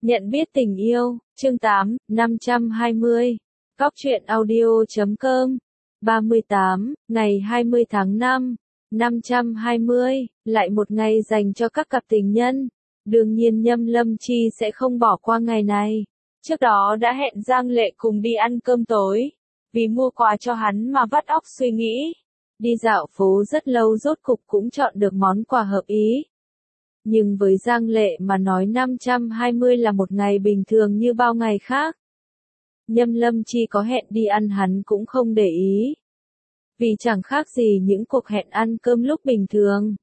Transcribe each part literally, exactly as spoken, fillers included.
Nhận biết tình yêu, chương tám, năm trăm hai mươi. Góc truyện audio chấm com. ba mươi tám, ngày hai mươi tháng năm, năm trăm hai mươi, lại một ngày dành cho các cặp tình nhân. Đương nhiên Nhâm Lâm Chi sẽ không bỏ qua ngày này. Trước đó đã hẹn Giang Lệ cùng đi ăn cơm tối. Vì mua quà cho hắn mà vắt óc suy nghĩ. Đi dạo phố rất lâu rốt cục cũng chọn được món quà hợp ý. Nhưng với Giang Lệ mà nói năm trăm hai mươi là một ngày bình thường như bao ngày khác. Nhâm Lâm Chi có hẹn đi ăn hắn cũng không để ý. Vì chẳng khác gì những cuộc hẹn ăn cơm lúc bình thường.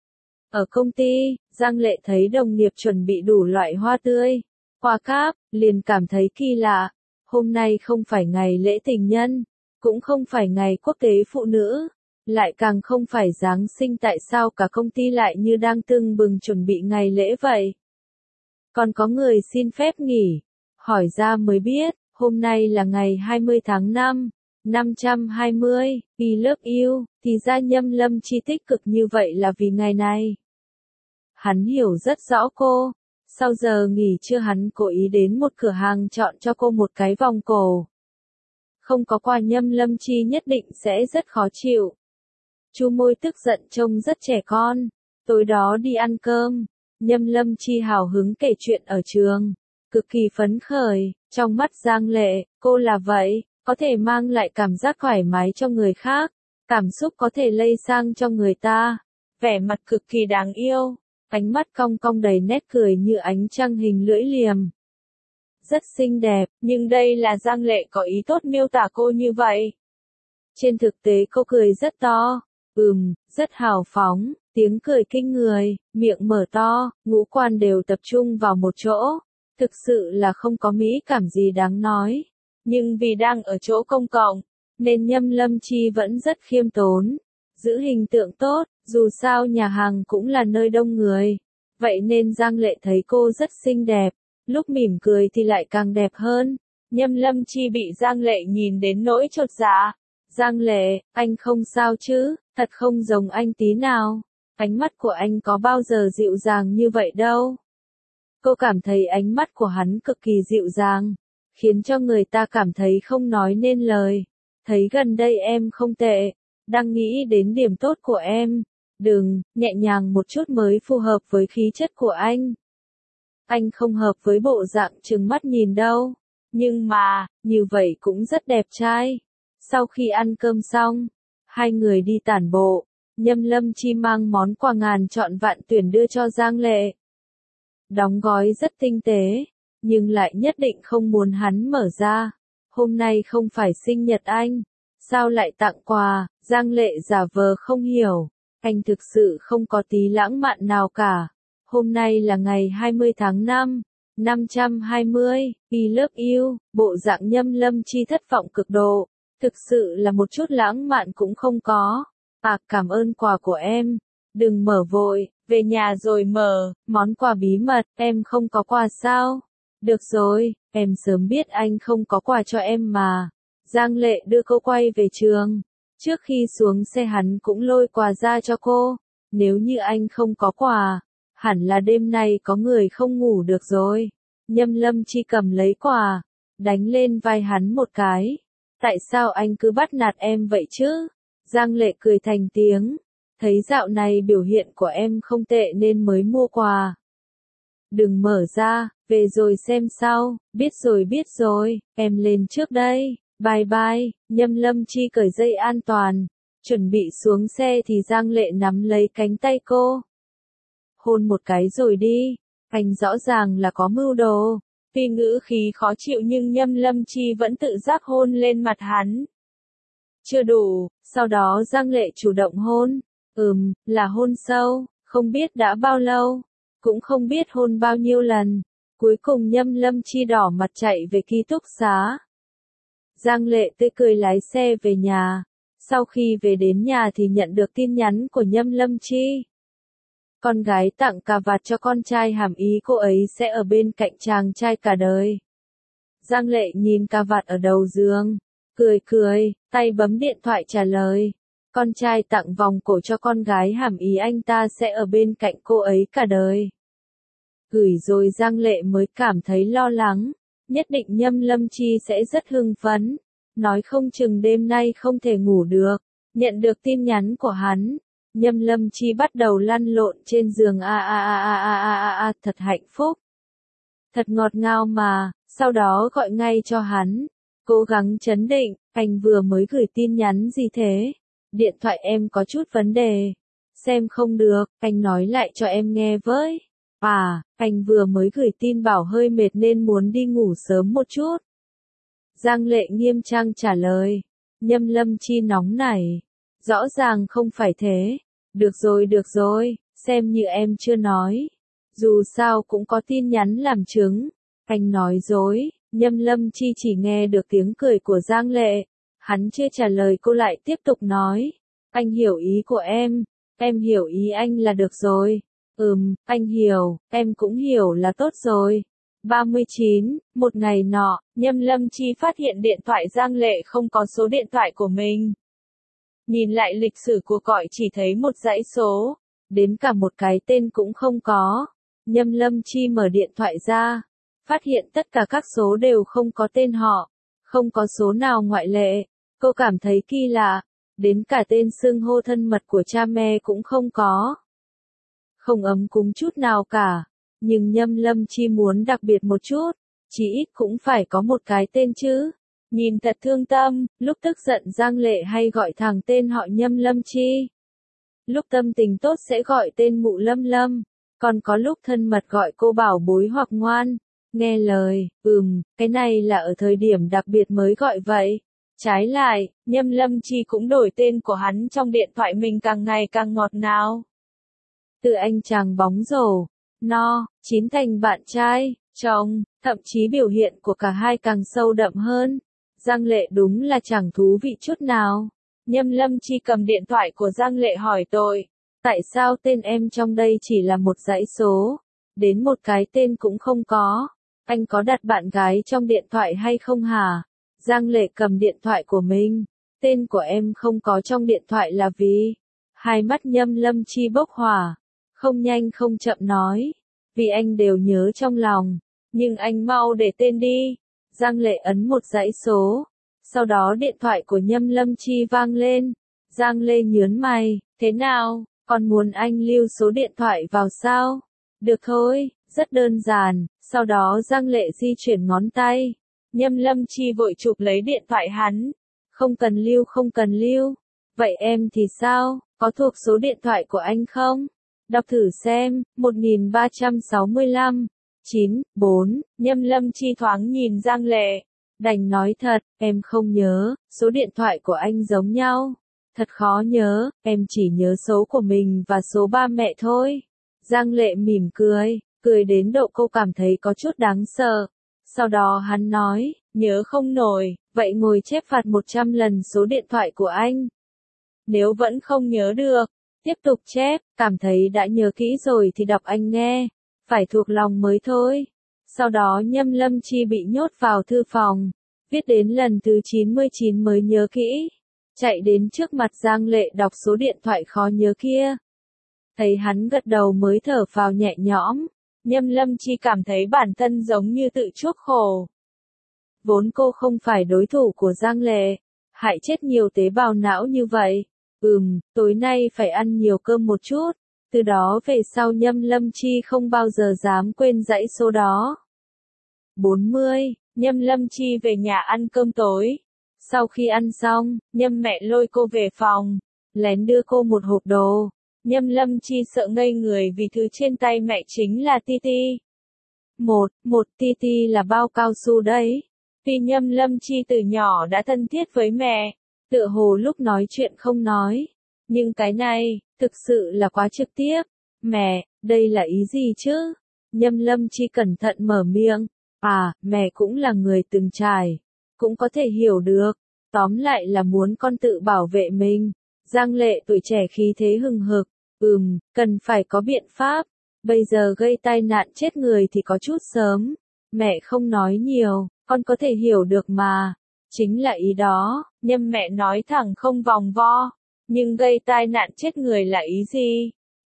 Ở công ty, Giang Lệ thấy đồng nghiệp chuẩn bị đủ loại hoa tươi, hoa cáp, liền cảm thấy kỳ lạ. Hôm nay không phải ngày lễ tình nhân, cũng không phải ngày quốc tế phụ nữ. Lại càng không phải Giáng sinh, tại sao cả công ty lại như đang tưng bừng chuẩn bị ngày lễ vậy? Còn có người xin phép nghỉ. Hỏi ra mới biết, hôm nay là ngày hai mươi tháng năm, năm trăm hai mươi, vì love you, thì ra Nhâm Lâm Chi tích cực như vậy là vì ngày này. Hắn hiểu rất rõ cô. Sau giờ nghỉ trưa hắn cố ý đến một cửa hàng chọn cho cô một cái vòng cổ. Không có quà Nhâm Lâm Chi nhất định sẽ rất khó chịu. Chu Môi tức giận trông rất trẻ con. Tối đó đi ăn cơm, Nhâm Lâm Chi hào hứng kể chuyện ở trường, cực kỳ phấn khởi. Trong mắt Giang Lệ, cô là vậy, có thể mang lại cảm giác thoải mái cho người khác, cảm xúc có thể lây sang cho người ta. Vẻ mặt cực kỳ đáng yêu, ánh mắt cong cong đầy nét cười như ánh trăng hình lưỡi liềm. Rất xinh đẹp, nhưng đây là Giang Lệ có ý tốt miêu tả cô như vậy. Trên thực tế cô cười rất to. Ừm, rất hào phóng, tiếng cười kinh người, miệng mở to, ngũ quan đều tập trung vào một chỗ. Thực sự là không có mỹ cảm gì đáng nói. Nhưng vì đang ở chỗ công cộng, nên Nhâm Lâm Chi vẫn rất khiêm tốn. Giữ hình tượng tốt, dù sao nhà hàng cũng là nơi đông người. Vậy nên Giang Lệ thấy cô rất xinh đẹp, lúc mỉm cười thì lại càng đẹp hơn. Nhâm Lâm Chi bị Giang Lệ nhìn đến nỗi chột dạ. Giang Lệ, anh không sao chứ, thật không giống anh tí nào. Ánh mắt của anh có bao giờ dịu dàng như vậy đâu. Cô cảm thấy ánh mắt của hắn cực kỳ dịu dàng, khiến cho người ta cảm thấy không nói nên lời. Thấy gần đây em không tệ, đang nghĩ đến điểm tốt của em. Đừng, nhẹ nhàng một chút mới phù hợp với khí chất của anh. Anh không hợp với bộ dạng trừng mắt nhìn đâu. Nhưng mà, như vậy cũng rất đẹp trai. Sau khi ăn cơm xong, hai người đi tản bộ. Nhâm Lâm Chi mang món quà ngàn chọn vạn tuyển đưa cho Giang Lệ. Đóng gói rất tinh tế, nhưng lại nhất định không muốn hắn mở ra. Hôm nay không phải sinh nhật anh, sao lại tặng quà? Giang Lệ giả vờ không hiểu. Anh thực sự không có tí lãng mạn nào cả. Hôm nay là ngày hai mươi tháng năm, năm trăm hai mươi, we love you. Bộ dạng Nhâm Lâm Chi thất vọng cực độ. Thực sự là một chút lãng mạn cũng không có. À, cảm ơn quà của em. Đừng mở vội, về nhà rồi mở. Món quà bí mật, em không có quà sao? Được rồi, em sớm biết anh không có quà cho em mà. Giang Lệ đưa cô quay về trường. Trước khi xuống xe hắn cũng lôi quà ra cho cô. Nếu như anh không có quà, hẳn là đêm nay có người không ngủ được rồi. Nhâm Lâm Chi cầm lấy quà, đánh lên vai hắn một cái. Tại sao anh cứ bắt nạt em vậy chứ? Giang Lệ cười thành tiếng. Thấy dạo này biểu hiện của em không tệ nên mới mua quà. Đừng mở ra, về rồi xem sau. Biết rồi biết rồi, em lên trước đây. Bye bye. Nhâm Lâm Chi cởi dây an toàn, chuẩn bị xuống xe thì Giang Lệ nắm lấy cánh tay cô. Hôn một cái rồi đi. Anh rõ ràng là có mưu đồ. Tuy ngữ khí khó chịu nhưng Nhâm Lâm Chi vẫn tự giác hôn lên mặt hắn. Chưa đủ, sau đó Giang Lệ chủ động hôn. Ừm, là hôn sâu, không biết đã bao lâu, cũng không biết hôn bao nhiêu lần. Cuối cùng Nhâm Lâm Chi đỏ mặt chạy về ký túc xá. Giang Lệ tươi cười lái xe về nhà. Sau khi về đến nhà thì nhận được tin nhắn của Nhâm Lâm Chi. Con gái tặng cà vạt cho con trai, hàm ý cô ấy sẽ ở bên cạnh chàng trai cả đời. Giang Lệ nhìn cà vạt ở đầu giường, cười cười, tay bấm điện thoại trả lời. Con trai tặng vòng cổ cho con gái, hàm ý anh ta sẽ ở bên cạnh cô ấy cả đời. Gửi rồi Giang Lệ mới cảm thấy lo lắng, nhất định Nhâm Lâm Chi sẽ rất hưng phấn, nói không chừng đêm nay không thể ngủ được. Nhận được tin nhắn của hắn, Nhâm Lâm Chi bắt đầu lăn lộn trên giường a a a a a a a a thật hạnh phúc. Thật ngọt ngào mà, sau đó gọi ngay cho hắn, cố gắng trấn định, anh vừa mới gửi tin nhắn gì thế? Điện thoại em có chút vấn đề. Xem không được, anh nói lại cho em nghe với. À, anh vừa mới gửi tin bảo hơi mệt nên muốn đi ngủ sớm một chút. Giang Lệ nghiêm trang trả lời. Nhâm Lâm Chi nóng nảy. Rõ ràng không phải thế. Được rồi được rồi, xem như em chưa nói. Dù sao cũng có tin nhắn làm chứng. Anh nói dối, Nhâm Lâm Chi chỉ nghe được tiếng cười của Giang Lệ. Hắn chưa trả lời cô lại tiếp tục nói. Anh hiểu ý của em, em hiểu ý anh là được rồi. Ừm, anh hiểu, em cũng hiểu là tốt rồi. ba mươi chín, một ngày nọ, Nhâm Lâm Chi phát hiện điện thoại Giang Lệ không có số điện thoại của mình. Nhìn lại lịch sử cuộc gọi chỉ thấy một dãy số, đến cả một cái tên cũng không có. Nhâm Lâm Chi mở điện thoại ra, phát hiện tất cả các số đều không có tên họ, không có số nào ngoại lệ. Cô cảm thấy kỳ lạ, đến cả tên xưng hô thân mật của cha mẹ cũng không có. Không ấm cúng chút nào cả, nhưng Nhâm Lâm Chi muốn đặc biệt một chút, chỉ ít cũng phải có một cái tên chứ. Nhìn thật thương tâm, lúc tức giận Giang Lệ hay gọi thẳng tên họ Nhâm Lâm Chi. Lúc tâm tình tốt sẽ gọi tên mụ Lâm Lâm, còn có lúc thân mật gọi cô bảo bối hoặc ngoan, nghe lời. Ừm, cái này là ở thời điểm đặc biệt mới gọi vậy. Trái lại, Nhâm Lâm Chi cũng đổi tên của hắn trong điện thoại mình càng ngày càng ngọt ngào. Từ anh chàng bóng rổ, no, chín thành bạn trai, chồng, thậm chí biểu hiện của cả hai càng sâu đậm hơn. Giang Lệ đúng là chẳng thú vị chút nào. Nhâm Lâm Chi cầm điện thoại của Giang Lệ hỏi tội. Tại sao tên em trong đây chỉ là một dãy số? Đến một cái tên cũng không có. Anh có đặt bạn gái trong điện thoại hay không hả? Giang Lệ cầm điện thoại của mình. Tên của em không có trong điện thoại là vì... Hai mắt Nhâm Lâm Chi bốc hỏa. Không nhanh không chậm nói. Vì anh đều nhớ trong lòng. Nhưng anh mau để tên đi. Giang Lệ ấn một dãy số. Sau đó điện thoại của Nhâm Lâm Chi vang lên. Giang Lê nhớn mày. Thế nào, còn muốn anh lưu số điện thoại vào sao? Được thôi, rất đơn giản. Sau đó Giang Lệ di chuyển ngón tay. Nhâm Lâm Chi vội chụp lấy điện thoại hắn. Không cần lưu không cần lưu. Vậy em thì sao, có thuộc số điện thoại của anh không? Đọc thử xem, một nghìn ba trăm sáu mươi lăm, chín, bốn, Nhâm Lâm Chi thoáng nhìn Giang Lệ. Đành nói thật, em không nhớ, số điện thoại của anh giống nhau. Thật khó nhớ, em chỉ nhớ số của mình và số ba mẹ thôi. Giang Lệ mỉm cười, cười đến độ cô cảm thấy có chút đáng sợ. Sau đó hắn nói, nhớ không nổi, vậy ngồi chép phạt một trăm lần số điện thoại của anh. Nếu vẫn không nhớ được, tiếp tục chép, cảm thấy đã nhớ kỹ rồi thì đọc anh nghe, phải thuộc lòng mới thôi. Sau đó Nhâm Lâm Chi bị nhốt vào thư phòng, viết đến lần thứ chín mươi chín mới nhớ kỹ. Chạy đến trước mặt Giang Lệ đọc số điện thoại khó nhớ kia. Thấy hắn gật đầu mới thở phào nhẹ nhõm. Nhâm Lâm Chi cảm thấy bản thân giống như tự chuốc khổ. Vốn cô không phải đối thủ của Giang Lệ, hại chết nhiều tế bào não như vậy. Ừm, tối nay phải ăn nhiều cơm một chút. Từ đó về sau Nhâm Lâm Chi không bao giờ dám quên dãy số đó. bốn mươi, Nhâm Lâm Chi về nhà ăn cơm tối. Sau khi ăn xong, Nhâm mẹ lôi cô về phòng, lén đưa cô một hộp đồ. Nhâm Lâm Chi sợ ngây người vì thứ trên tay mẹ chính là ti ti. Một, một ti ti là bao cao su đấy. Vì Nhâm Lâm Chi từ nhỏ đã thân thiết với mẹ, tựa hồ lúc nói chuyện không nói. Nhưng cái này, thực sự là quá trực tiếp. Mẹ, đây là ý gì chứ? Nhâm Lâm Chi cẩn thận mở miệng. À, mẹ cũng là người từng trải, cũng có thể hiểu được. Tóm lại là muốn con tự bảo vệ mình. Giang Lệ tuổi trẻ khí thế hừng hực. Ừm, cần phải có biện pháp. Bây giờ gây tai nạn chết người thì có chút sớm. Mẹ không nói nhiều, con có thể hiểu được mà. Chính là ý đó, Nhâm mẹ nói thẳng không vòng vo. Nhưng gây tai nạn chết người là ý gì?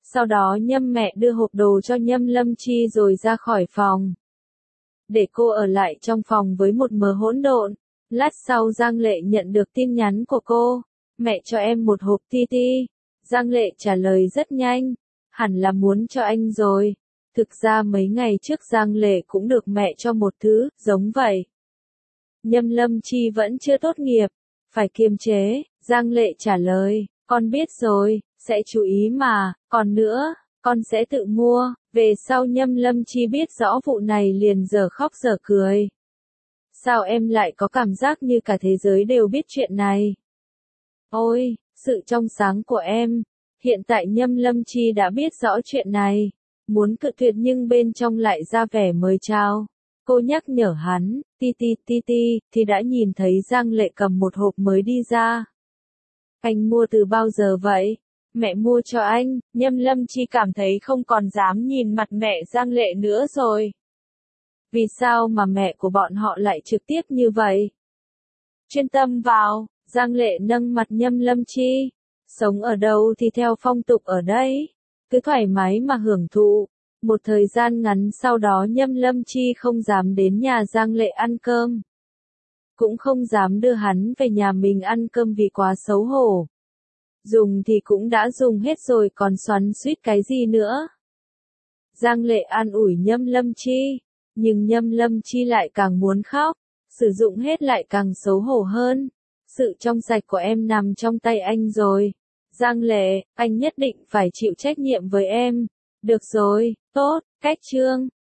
Sau đó Nhâm mẹ đưa hộp đồ cho Nhâm Lâm Chi rồi ra khỏi phòng. Để cô ở lại trong phòng với một mớ hỗn độn. Lát sau Giang Lệ nhận được tin nhắn của cô. Mẹ cho em một hộp ti ti. Giang Lệ trả lời rất nhanh. Hẳn là muốn cho anh rồi. Thực ra mấy ngày trước Giang Lệ cũng được mẹ cho một thứ, giống vậy. Nhâm Lâm Chi vẫn chưa tốt nghiệp. Phải kiềm chế. Giang Lệ trả lời. Con biết rồi, sẽ chú ý mà. Còn nữa, con sẽ tự mua. Về sau Nhâm Lâm Chi biết rõ vụ này liền dở khóc dở cười. Sao em lại có cảm giác như cả thế giới đều biết chuyện này? Ôi, sự trong sáng của em. Hiện tại Nhâm Lâm Chi đã biết rõ chuyện này. Muốn cự tuyệt nhưng bên trong lại ra vẻ mời chào. Cô nhắc nhở hắn, ti ti ti ti, thì đã nhìn thấy Giang Lệ cầm một hộp mới đi ra. Anh mua từ bao giờ vậy? Mẹ mua cho anh. Nhâm Lâm Chi cảm thấy không còn dám nhìn mặt mẹ Giang Lệ nữa rồi. Vì sao mà mẹ của bọn họ lại trực tiếp như vậy? Chuyên tâm vào, Giang Lệ nâng mặt Nhâm Lâm Chi. Sống ở đâu thì theo phong tục ở đấy. Cứ thoải mái mà hưởng thụ. Một thời gian ngắn sau đó Nhâm Lâm Chi không dám đến nhà Giang Lệ ăn cơm. Cũng không dám đưa hắn về nhà mình ăn cơm vì quá xấu hổ. Dùng thì cũng đã dùng hết rồi còn xoắn xuýt cái gì nữa. Giang Lệ an ủi Nhâm Lâm Chi. Nhưng Nhâm Lâm Chi lại càng muốn khóc. Sử dụng hết lại càng xấu hổ hơn. Sự trong sạch của em nằm trong tay anh rồi. Giang Lệ, anh nhất định phải chịu trách nhiệm với em. Được rồi, tốt, cách chương.